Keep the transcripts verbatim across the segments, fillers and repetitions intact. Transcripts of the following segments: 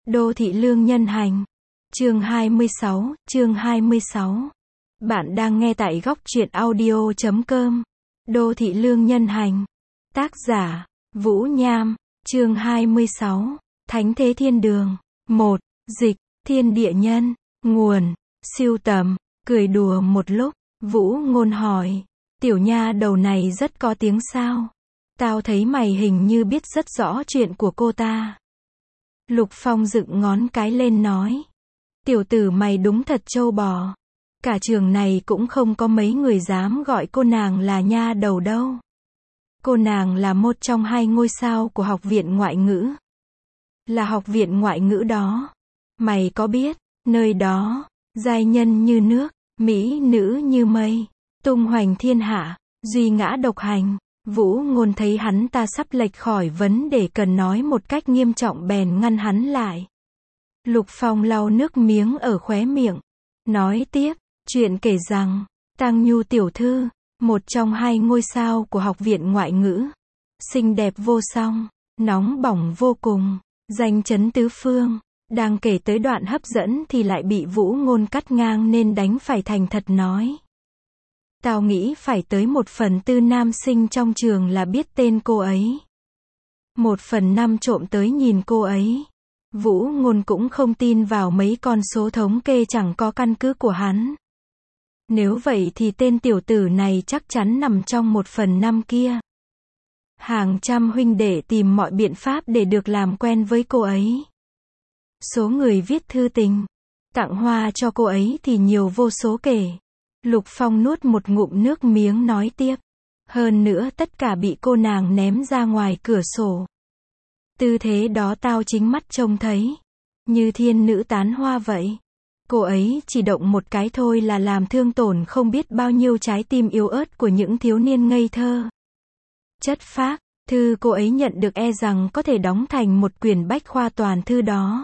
Đô thị lương nhân hành. Chương hai mươi sáu, chương hai mươi sáu. Bạn đang nghe tại góc truyện audio chấm com. Đô thị lương nhân hành. Tác giả, Vũ Nham. Chương hai mươi sáu. Thánh thế thiên đường. một. Dịch, thiên địa nhân. Nguồn, siêu tầm. Cười đùa một lúc, Vũ Ngôn hỏi. Tiểu nha đầu này rất có tiếng sao? Tao thấy mày hình như biết rất rõ chuyện của cô ta. Lục Phong dựng ngón cái lên nói. Tiểu tử mày đúng thật trâu bò. Cả trường này cũng không có mấy người dám gọi cô nàng là nha đầu đâu. Cô nàng là một trong hai ngôi sao của học viện ngoại ngữ. Là học viện ngoại ngữ đó. Mày có biết, nơi đó, giai nhân như nước, mỹ nữ như mây, tung hoành thiên hạ, duy ngã độc hành. Vũ Ngôn thấy hắn ta sắp lệch khỏi vấn đề cần nói một cách nghiêm trọng bèn ngăn hắn lại. Lục Phong lau nước miếng ở khóe miệng. Nói tiếp, chuyện kể rằng, Tăng Nhu tiểu thư, một trong hai ngôi sao của học viện ngoại ngữ. Xinh đẹp vô song, nóng bỏng vô cùng, danh chấn tứ phương. Đang kể tới đoạn hấp dẫn thì lại bị Vũ Ngôn cắt ngang nên đành phải thành thật nói. Tao nghĩ phải tới một phần tư nam sinh trong trường là biết tên cô ấy. Một phần năm trộm tới nhìn cô ấy. Vũ Ngôn cũng không tin vào mấy con số thống kê chẳng có căn cứ của hắn. Nếu vậy thì tên tiểu tử này chắc chắn nằm trong một phần năm kia. Hàng trăm huynh đệ tìm mọi biện pháp để được làm quen với cô ấy. Số người viết thư tình, tặng hoa cho cô ấy thì nhiều vô số kể. Lục Phong nuốt một ngụm nước miếng nói tiếp. Hơn nữa tất cả bị cô nàng ném ra ngoài cửa sổ. Tư thế đó tao chính mắt trông thấy. Như thiên nữ tán hoa vậy. Cô ấy chỉ động một cái thôi là làm thương tổn không biết bao nhiêu trái tim yếu ớt của những thiếu niên ngây thơ. Chất phác, thư cô ấy nhận được e rằng có thể đóng thành một quyển bách khoa toàn thư đó.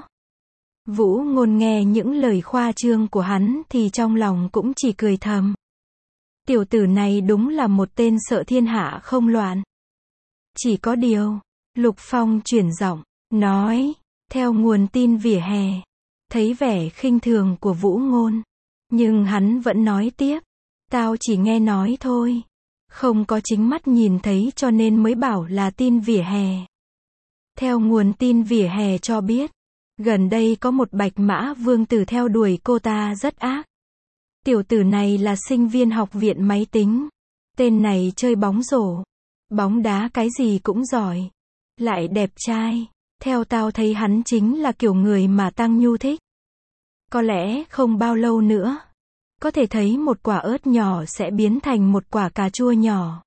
Vũ Ngôn nghe những lời khoa trương của hắn thì trong lòng cũng chỉ cười thầm. Tiểu tử này đúng là một tên sợ thiên hạ không loạn. Chỉ có điều, Lục Phong chuyển giọng, nói, theo nguồn tin vỉa hè, thấy vẻ khinh thường của Vũ Ngôn. Nhưng hắn vẫn nói tiếp, tao chỉ nghe nói thôi. Không có chính mắt nhìn thấy cho nên mới bảo là tin vỉa hè. Theo nguồn tin vỉa hè cho biết, gần đây có một bạch mã vương tử theo đuổi cô ta rất ác. Tiểu tử này là sinh viên học viện máy tính. Tên này chơi bóng rổ, bóng đá cái gì cũng giỏi. Lại đẹp trai. Theo tao thấy hắn chính là kiểu người mà Tăng Nhu thích. Có lẽ không bao lâu nữa, có thể thấy một quả ớt nhỏ sẽ biến thành một quả cà chua nhỏ.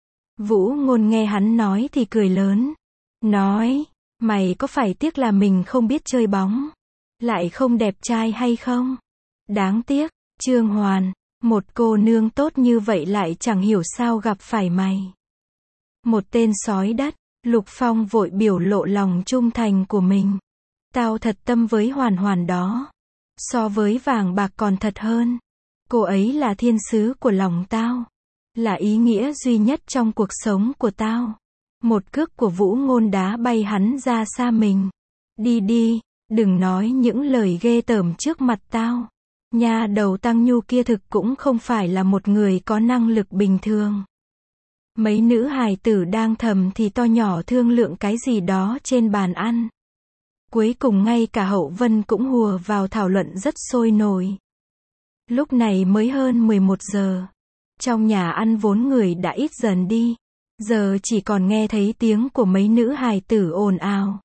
Vũ Ngôn nghe hắn nói thì cười lớn. Nói, mày có phải tiếc là mình không biết chơi bóng, lại không đẹp trai hay không? Đáng tiếc, Trương Hoàn, một cô nương tốt như vậy lại chẳng hiểu sao gặp phải mày. Một tên sói đất. Lục Phong vội biểu lộ lòng trung thành của mình. Tao thật tâm với Hoàn Hoàn đó. So với vàng bạc còn thật hơn. Cô ấy là thiên sứ của lòng tao. Là ý nghĩa duy nhất trong cuộc sống của tao. Một cước của Vũ Ngôn đá bay hắn ra xa mình. Đi đi, đừng nói những lời ghê tởm trước mặt tao. Nha đầu Tăng Nhu kia thực cũng không phải là một người có năng lực bình thường. Mấy nữ hài tử đang thầm thì to nhỏ thương lượng cái gì đó trên bàn ăn. Cuối cùng ngay cả Hậu Vân cũng hùa vào thảo luận rất sôi nổi. Lúc này mới hơn mười một giờ. Trong nhà ăn vốn người đã ít dần đi. Giờ chỉ còn nghe thấy tiếng của mấy nữ hài tử ồn ào.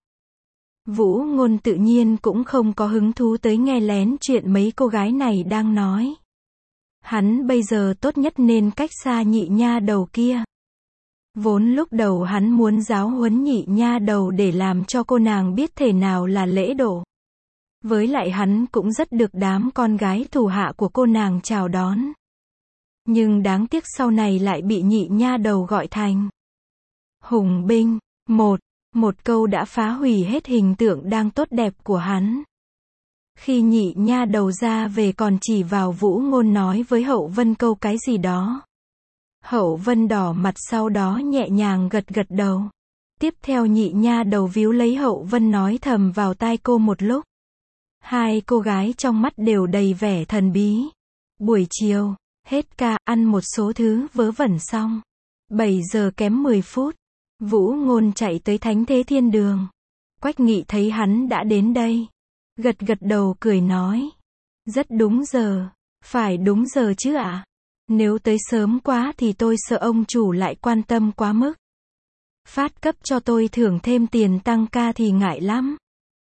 Vũ Ngôn tự nhiên cũng không có hứng thú tới nghe lén chuyện mấy cô gái này đang nói. Hắn bây giờ tốt nhất nên cách xa nhị nha đầu kia. Vốn lúc đầu hắn muốn giáo huấn nhị nha đầu để làm cho cô nàng biết thể nào là lễ độ. Với lại hắn cũng rất được đám con gái thủ hạ của cô nàng chào đón. Nhưng đáng tiếc sau này lại bị nhị nha đầu gọi thành hùng binh. Một, một câu đã phá hủy hết hình tượng đang tốt đẹp của hắn. Khi nhị nha đầu ra về còn chỉ vào Vũ Ngôn nói với Hậu Vân câu cái gì đó. Hậu Vân đỏ mặt sau đó nhẹ nhàng gật gật đầu. Tiếp theo nhị nha đầu víu lấy Hậu Vân nói thầm vào tai cô một lúc. Hai cô gái trong mắt đều đầy vẻ thần bí. Buổi chiều, hết ca, ăn một số thứ vớ vẩn xong. bảy giờ kém mười phút, Vũ Ngôn chạy tới Thánh Thế Thiên Đường. Quách Nghị thấy hắn đã đến đây. Gật gật đầu cười nói. Rất đúng giờ. Phải đúng giờ chứ ạ? Nếu tới sớm quá thì tôi sợ ông chủ lại quan tâm quá mức. Phát cấp cho tôi thưởng thêm tiền tăng ca thì ngại lắm.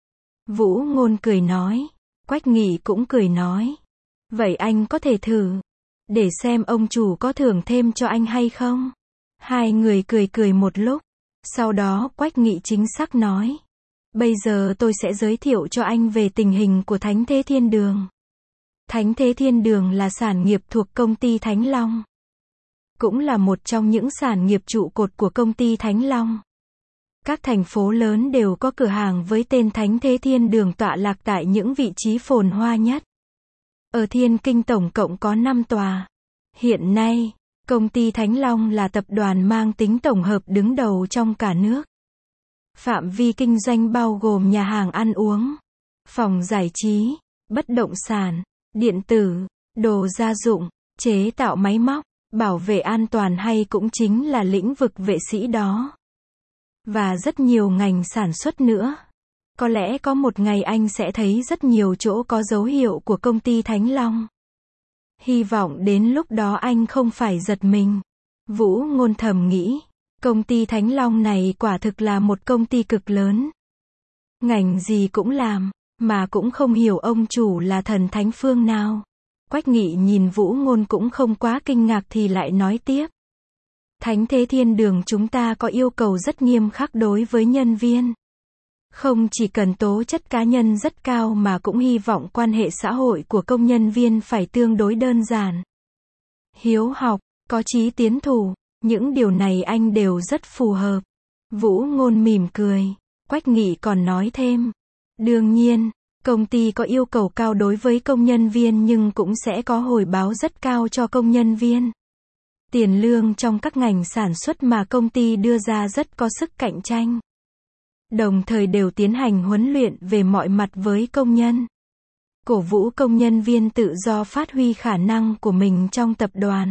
Vũ Ngôn cười nói. Quách Nghị cũng cười nói. Vậy anh có thể thử. Để xem ông chủ có thưởng thêm cho anh hay không. Hai người cười cười một lúc. Sau đó Quách Nghị chính xác nói. Bây giờ tôi sẽ giới thiệu cho anh về tình hình của Thánh Thế Thiên Đường. Thánh Thế Thiên Đường là sản nghiệp thuộc công ty Thánh Long. Cũng là một trong những sản nghiệp trụ cột của công ty Thánh Long. Các thành phố lớn đều có cửa hàng với tên Thánh Thế Thiên Đường tọa lạc tại những vị trí phồn hoa nhất. Ở Thiên Kinh tổng cộng có năm tòa. Hiện nay, công ty Thánh Long là tập đoàn mang tính tổng hợp đứng đầu trong cả nước. Phạm vi kinh doanh bao gồm nhà hàng ăn uống, phòng giải trí, bất động sản, điện tử, đồ gia dụng, chế tạo máy móc, bảo vệ an toàn hay cũng chính là lĩnh vực vệ sĩ đó. Và rất nhiều ngành sản xuất nữa. Có lẽ có một ngày anh sẽ thấy rất nhiều chỗ có dấu hiệu của công ty Thánh Long. Hy vọng đến lúc đó anh không phải giật mình. Vũ Ngôn thầm nghĩ. Công ty Thánh Long này quả thực là một công ty cực lớn. Ngành gì cũng làm, mà cũng không hiểu ông chủ là thần thánh phương nào. Quách Nghị nhìn Vũ Ngôn cũng không quá kinh ngạc thì lại nói tiếp. Thánh Thế Thiên Đường chúng ta có yêu cầu rất nghiêm khắc đối với nhân viên. Không chỉ cần tố chất cá nhân rất cao mà cũng hy vọng quan hệ xã hội của công nhân viên phải tương đối đơn giản. Hiếu học, có chí tiến thủ. Những điều này anh đều rất phù hợp. Vũ Ngôn mỉm cười. Quách Nghị còn nói thêm. Đương nhiên, công ty có yêu cầu cao đối với công nhân viên nhưng cũng sẽ có hồi báo rất cao cho công nhân viên. Tiền lương trong các ngành sản xuất mà công ty đưa ra rất có sức cạnh tranh. Đồng thời đều tiến hành huấn luyện về mọi mặt với công nhân. Cổ vũ công nhân viên tự do phát huy khả năng của mình trong tập đoàn.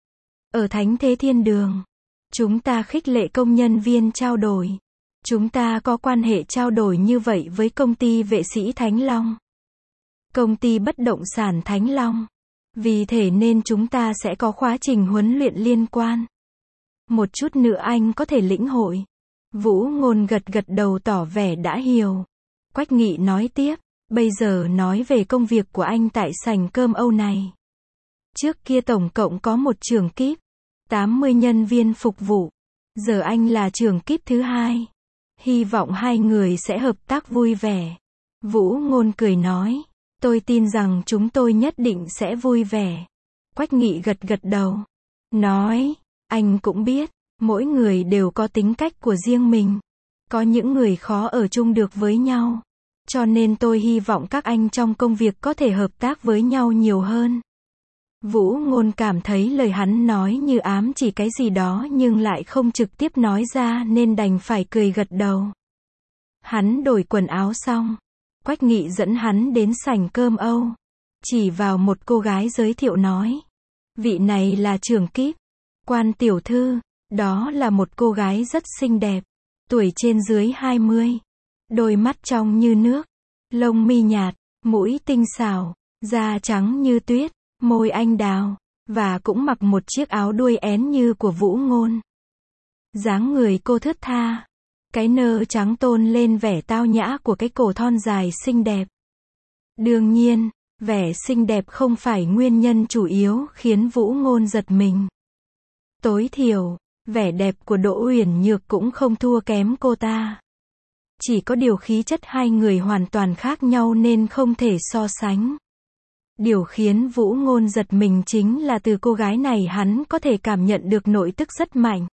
Ở Thánh Thế Thiên Đường, chúng ta khích lệ công nhân viên trao đổi. Chúng ta có quan hệ trao đổi như vậy với công ty vệ sĩ Thánh Long. Công ty bất động sản Thánh Long. Vì thế nên chúng ta sẽ có quá trình huấn luyện liên quan. Một chút nữa anh có thể lĩnh hội. Vũ Ngôn gật gật đầu tỏ vẻ đã hiểu. Quách Nghị nói tiếp. Bây giờ nói về công việc của anh tại sảnh cơm Âu này. Trước kia tổng cộng có một trưởng kíp, tám mươi nhân viên phục vụ. Giờ anh là trưởng kíp thứ hai. Hy vọng hai người sẽ hợp tác vui vẻ. Vũ Ngôn cười nói. Tôi tin rằng chúng tôi nhất định sẽ vui vẻ. Quách Nghị gật gật đầu. Nói, anh cũng biết, mỗi người đều có tính cách của riêng mình. Có những người khó ở chung được với nhau. Cho nên tôi hy vọng các anh trong công việc có thể hợp tác với nhau nhiều hơn. Vũ Ngôn cảm thấy lời hắn nói như ám chỉ cái gì đó nhưng lại không trực tiếp nói ra nên đành phải cười gật đầu. Hắn đổi quần áo xong. Quách Nghị dẫn hắn đến sảnh cơm Âu. Chỉ vào một cô gái giới thiệu nói. Vị này là trưởng kíp. Quan tiểu thư. Đó là một cô gái rất xinh đẹp. Tuổi trên dưới hai mươi. Đôi mắt trong như nước. Lông mi nhạt. Mũi tinh xảo. Da trắng như tuyết. Môi anh đào. Và cũng mặc một chiếc áo đuôi én như của Vũ Ngôn. Dáng người cô thướt tha. Cái nơ trắng tôn lên vẻ tao nhã của cái cổ thon dài xinh đẹp. Đương nhiên, vẻ xinh đẹp không phải nguyên nhân chủ yếu khiến Vũ Ngôn giật mình. Tối thiểu, vẻ đẹp của Đỗ Uyển Nhược cũng không thua kém cô ta. Chỉ có điều khí chất hai người hoàn toàn khác nhau nên không thể so sánh. Điều khiến Vũ Ngôn giật mình chính là từ cô gái này hắn có thể cảm nhận được nội tức rất mạnh.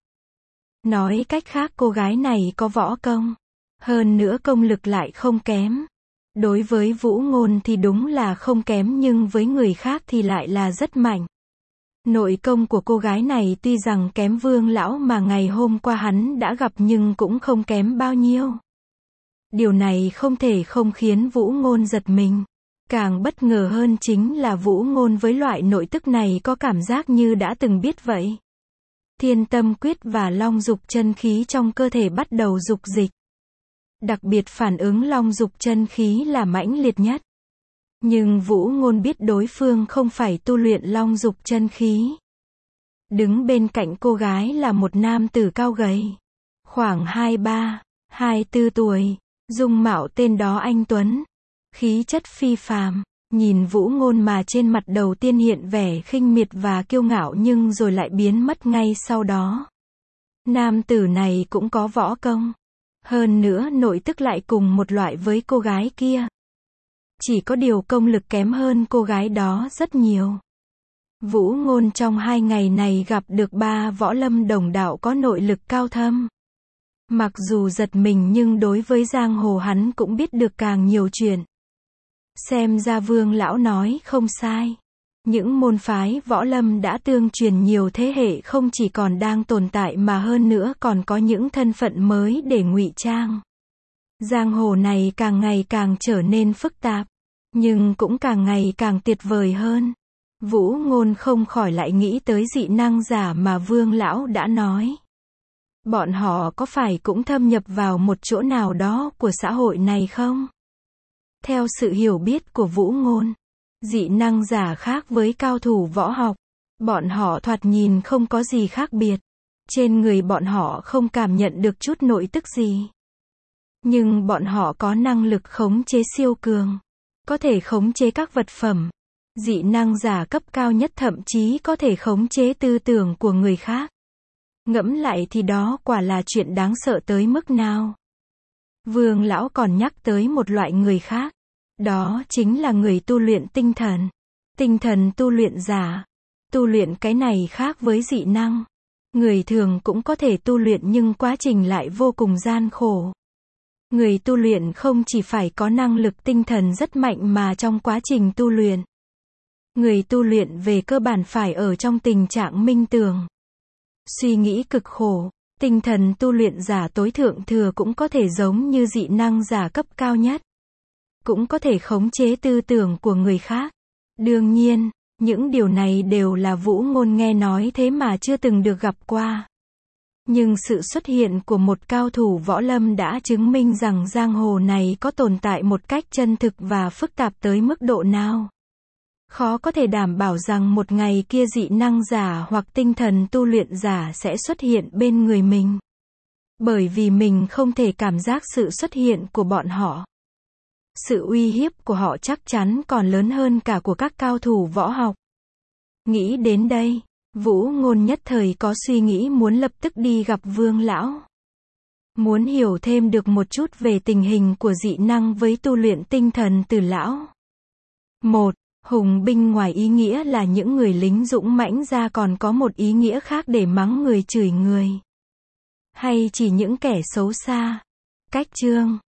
Nói cách khác cô gái này có võ công. Hơn nữa công lực lại không kém. Đối với Vũ Ngôn thì đúng là không kém nhưng với người khác thì lại là rất mạnh. Nội công của cô gái này tuy rằng kém Vương lão mà ngày hôm qua hắn đã gặp nhưng cũng không kém bao nhiêu. Điều này không thể không khiến Vũ Ngôn giật mình. Càng bất ngờ hơn chính là Vũ Ngôn với loại nội tức này có cảm giác như đã từng biết vậy. Thiên tâm quyết và long dục chân khí trong cơ thể bắt đầu dục dịch. Đặc biệt phản ứng long dục chân khí là mãnh liệt nhất. Nhưng Vũ Ngôn biết đối phương không phải tu luyện long dục chân khí. Đứng bên cạnh cô gái là một nam tử cao gầy. Khoảng hai mươi ba, hai mươi tư tuổi. Dung mạo tên đó anh tuấn. Khí chất phi phàm. Nhìn Vũ Ngôn mà trên mặt đầu tiên hiện vẻ khinh miệt và kiêu ngạo nhưng rồi lại biến mất ngay sau đó. Nam tử này cũng có võ công. Hơn nữa nội tức lại cùng một loại với cô gái kia. Chỉ có điều công lực kém hơn cô gái đó rất nhiều. Vũ Ngôn trong hai ngày này gặp được ba võ lâm đồng đạo có nội lực cao thâm. Mặc dù giật mình nhưng đối với giang hồ hắn cũng biết được càng nhiều chuyện. Xem ra Vương lão nói không sai. Những môn phái võ lâm đã tương truyền nhiều thế hệ không chỉ còn đang tồn tại mà hơn nữa còn có những thân phận mới để ngụy trang. Giang hồ này càng ngày càng trở nên phức tạp, nhưng cũng càng ngày càng tuyệt vời hơn. Vũ Ngôn không khỏi lại nghĩ tới dị năng giả mà Vương lão đã nói. Bọn họ có phải cũng thâm nhập vào một chỗ nào đó của xã hội này không? Theo sự hiểu biết của Vũ Ngôn, dị năng giả khác với cao thủ võ học. Bọn họ thoạt nhìn không có gì khác biệt. Trên người bọn họ không cảm nhận được chút nội tức gì. Nhưng bọn họ có năng lực khống chế siêu cường. Có thể khống chế các vật phẩm. Dị năng giả cấp cao nhất thậm chí có thể khống chế tư tưởng của người khác. Ngẫm lại thì đó quả là chuyện đáng sợ tới mức nào. Vương lão còn nhắc tới một loại người khác. Đó chính là người tu luyện tinh thần. Tinh thần tu luyện giả. Tu luyện cái này khác với dị năng. Người thường cũng có thể tu luyện nhưng quá trình lại vô cùng gian khổ. Người tu luyện không chỉ phải có năng lực tinh thần rất mạnh mà trong quá trình tu luyện. Người tu luyện về cơ bản phải ở trong tình trạng minh tưởng. Suy nghĩ cực khổ. Tinh thần tu luyện giả tối thượng thừa cũng có thể giống như dị năng giả cấp cao nhất. Cũng có thể khống chế tư tưởng của người khác. Đương nhiên, những điều này đều là Vũ Ngôn nghe nói thế mà chưa từng được gặp qua. Nhưng sự xuất hiện của một cao thủ võ lâm đã chứng minh rằng giang hồ này có tồn tại một cách chân thực và phức tạp tới mức độ nào. Khó có thể đảm bảo rằng một ngày kia dị năng giả hoặc tinh thần tu luyện giả sẽ xuất hiện bên người mình. Bởi vì mình không thể cảm giác sự xuất hiện của bọn họ. Sự uy hiếp của họ chắc chắn còn lớn hơn cả của các cao thủ võ học. Nghĩ đến đây, Vũ Ngôn nhất thời có suy nghĩ muốn lập tức đi gặp Vương lão. Muốn hiểu thêm được một chút về tình hình của dị năng với tu luyện tinh thần từ lão. một. Hùng binh ngoài ý nghĩa là những người lính dũng mãnh ra còn có một ý nghĩa khác để mắng người chửi người. Hay chỉ những kẻ xấu xa. Cách chương